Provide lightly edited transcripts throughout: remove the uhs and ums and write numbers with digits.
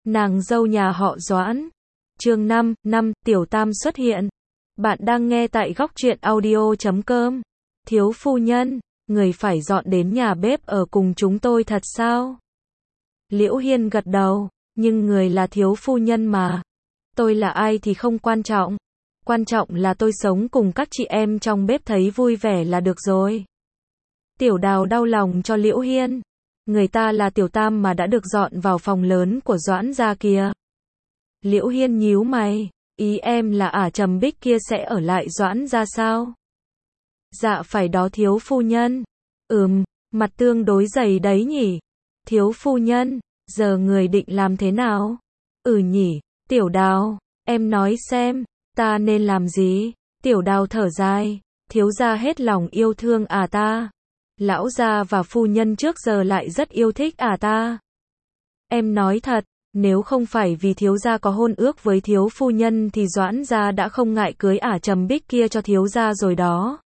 Nàng dâu nhà họ Doãn. Chương 5, Tiểu Tam xuất hiện. Bạn đang nghe tại góc truyện audio.com. Thiếu phu nhân, người phải dọn đến nhà bếp ở cùng chúng tôi thật sao? Liễu Hiên gật đầu, nhưng người là thiếu phu nhân mà. Tôi là ai thì không quan trọng. Quan trọng là tôi sống cùng các chị em trong bếp thấy vui vẻ là được rồi. Tiểu Đào đau lòng cho Liễu Hiên. Người ta là Tiểu Tam mà đã được dọn vào phòng lớn của Doãn gia kìa. Liễu Hiên nhíu mày, ý em là Trầm Bích kia sẽ ở lại Doãn gia sao? Dạ phải đó thiếu phu nhân. Mặt tương đối dày đấy nhỉ. Thiếu phu nhân, giờ người định làm thế nào? Nhỉ, Tiểu Đào, em nói xem, ta nên làm gì? Tiểu Đào thở dài, thiếu gia hết lòng yêu thương ta. Lão gia và phu nhân trước giờ lại rất yêu thích ta. Em nói thật, nếu không phải vì thiếu gia có hôn ước với thiếu phu nhân thì Doãn gia đã không ngại cưới Trầm Bích kia cho thiếu gia rồi đó.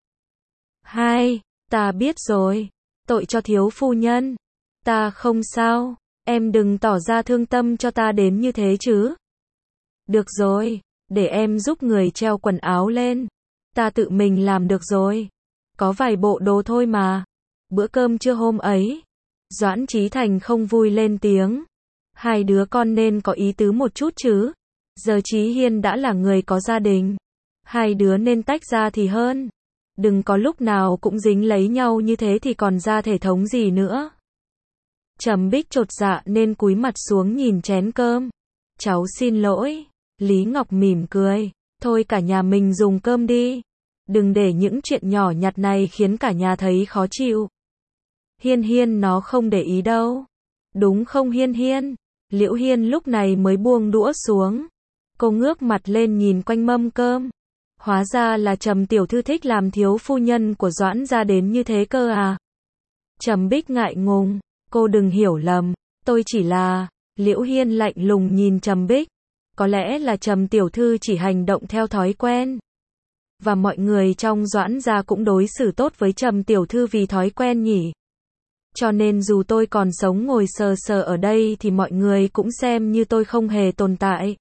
Ta biết rồi, tội cho thiếu phu nhân. Ta không sao, em đừng tỏ ra thương tâm cho ta đến như thế chứ. Được rồi, để em giúp người treo quần áo lên. Ta tự mình làm được rồi. Có vài bộ đồ thôi mà. Bữa cơm trưa hôm ấy, Doãn Chí Thành không vui lên tiếng. Hai đứa con nên có ý tứ một chút chứ. Giờ Chí Hiên đã là người có gia đình. Hai đứa nên tách ra thì hơn. Đừng có lúc nào cũng dính lấy nhau như thế thì còn ra thể thống gì nữa. Trầm Bích chột dạ nên cúi mặt xuống nhìn chén cơm. Cháu xin lỗi. Lý Ngọc mỉm cười. Thôi cả nhà mình dùng cơm đi. Đừng để những chuyện nhỏ nhặt này khiến cả nhà thấy khó chịu. Hiên nó không để ý đâu. Đúng không Hiên? Liễu Hiên lúc này mới buông đũa xuống. Cô ngước mặt lên nhìn quanh mâm cơm. Hóa ra là Trầm tiểu thư thích làm thiếu phu nhân của Doãn gia đến như thế cơ à? Trầm Bích ngại ngùng. Cô đừng hiểu lầm. Tôi chỉ là... Liễu Hiên lạnh lùng nhìn Trầm Bích. Có lẽ là Trầm tiểu thư chỉ hành động theo thói quen. Và mọi người trong Doãn gia cũng đối xử tốt với Trầm tiểu thư vì thói quen nhỉ. Cho nên dù tôi còn sống ngồi sờ sờ ở đây thì mọi người cũng xem như tôi không hề tồn tại.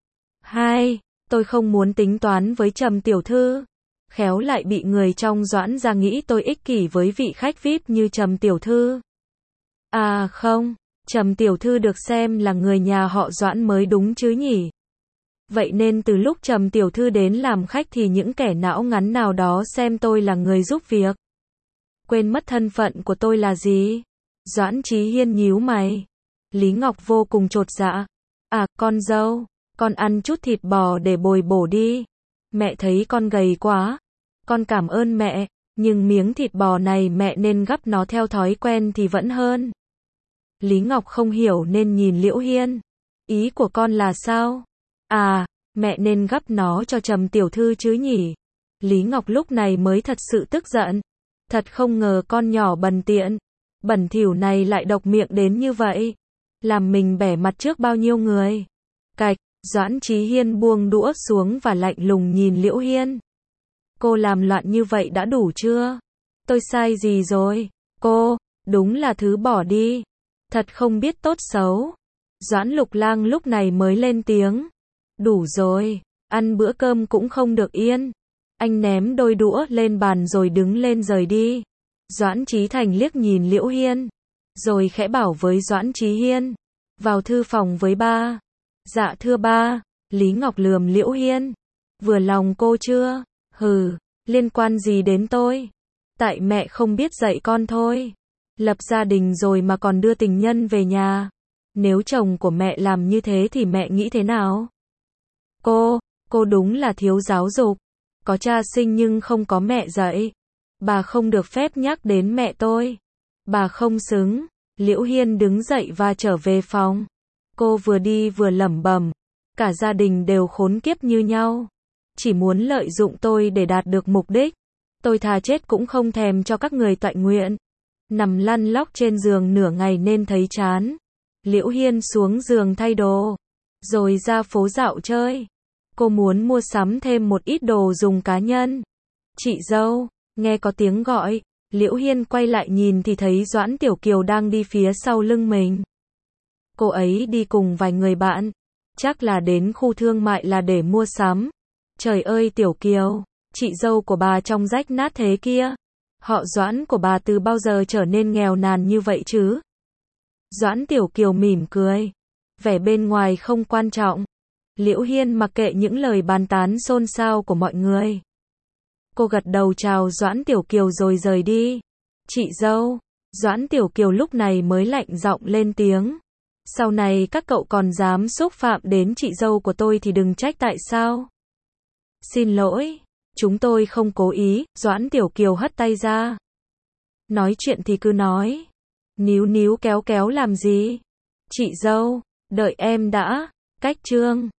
Tôi không muốn tính toán với Trầm tiểu thư. Khéo lại bị người trong Doãn gia nghĩ tôi ích kỷ với vị khách VIP như Trầm tiểu thư. Không, Trầm tiểu thư được xem là người nhà họ Doãn mới đúng chứ nhỉ. Vậy nên từ lúc Trầm tiểu thư đến làm khách thì những kẻ não ngắn nào đó xem tôi là người giúp việc. Quên mất thân phận của tôi là gì? Doãn Chí Hiên nhíu mày. Lý Ngọc vô cùng chột dạ. Con dâu, con ăn chút thịt bò để bồi bổ đi. Mẹ thấy con gầy quá. Con cảm ơn mẹ, nhưng miếng thịt bò này mẹ nên gắp nó theo thói quen thì vẫn hơn. Lý Ngọc không hiểu nên nhìn Liễu Hiên. Ý của con là sao? Mẹ nên gắp nó cho Trầm tiểu thư chứ nhỉ? Lý Ngọc lúc này mới thật sự tức giận. Thật không ngờ con nhỏ bần tiện, bẩn thỉu này lại độc miệng đến như vậy. Làm mình bẻ mặt trước bao nhiêu người. Cạch, Doãn Chí Hiên buông đũa xuống và lạnh lùng nhìn Liễu Hiên. Cô làm loạn như vậy đã đủ chưa? Tôi sai gì rồi? Cô, đúng là thứ bỏ đi. Thật không biết tốt xấu. Doãn Lục Lang lúc này mới lên tiếng. Đủ rồi, ăn bữa cơm cũng không được yên. Anh ném đôi đũa lên bàn rồi đứng lên rời đi. Doãn Chí Thành liếc nhìn Liễu Hiên, rồi khẽ bảo với Doãn Chí Hiên. Vào thư phòng với ba. Dạ thưa ba. Lý Ngọc lườm Liễu Hiên. Vừa lòng cô chưa? Liên quan gì đến tôi? Tại mẹ không biết dạy con thôi. Lập gia đình rồi mà còn đưa tình nhân về nhà. Nếu chồng của mẹ làm như thế thì mẹ nghĩ thế nào? Cô đúng là thiếu giáo dục. Có cha sinh nhưng không có mẹ dạy. Bà không được phép nhắc đến mẹ tôi. Bà không xứng. Liễu Hiên đứng dậy và trở về phòng. Cô vừa đi vừa lẩm bẩm. Cả gia đình đều khốn kiếp như nhau. Chỉ muốn lợi dụng tôi để đạt được mục đích. Tôi thà chết cũng không thèm cho các người toại nguyện. Nằm lăn lóc trên giường nửa ngày nên thấy chán. Liễu Hiên xuống giường thay đồ. Rồi ra phố dạo chơi. Cô muốn mua sắm thêm một ít đồ dùng cá nhân. Chị dâu, nghe có tiếng gọi. Liễu Hiên quay lại nhìn thì thấy Doãn Tiểu Kiều đang đi phía sau lưng mình. Cô ấy đi cùng vài người bạn. Chắc là đến khu thương mại là để mua sắm. Trời ơi Tiểu Kiều, chị dâu của bà trông rách nát thế kia. Họ Doãn của bà từ bao giờ trở nên nghèo nàn như vậy chứ? Doãn Tiểu Kiều mỉm cười. Vẻ bên ngoài không quan trọng. Liễu Hiên mặc kệ những lời bàn tán xôn xao của mọi người. Cô gật đầu chào Doãn Tiểu Kiều rồi rời đi. Chị dâu. Doãn Tiểu Kiều lúc này mới lạnh giọng lên tiếng. Sau này các cậu còn dám xúc phạm đến chị dâu của tôi thì đừng trách tại sao. Xin lỗi, chúng tôi không cố ý, Doãn Tiểu Kiều hất tay ra. Nói chuyện thì cứ nói. Níu níu kéo kéo làm gì? Chị dâu, đợi em đã. Cách chương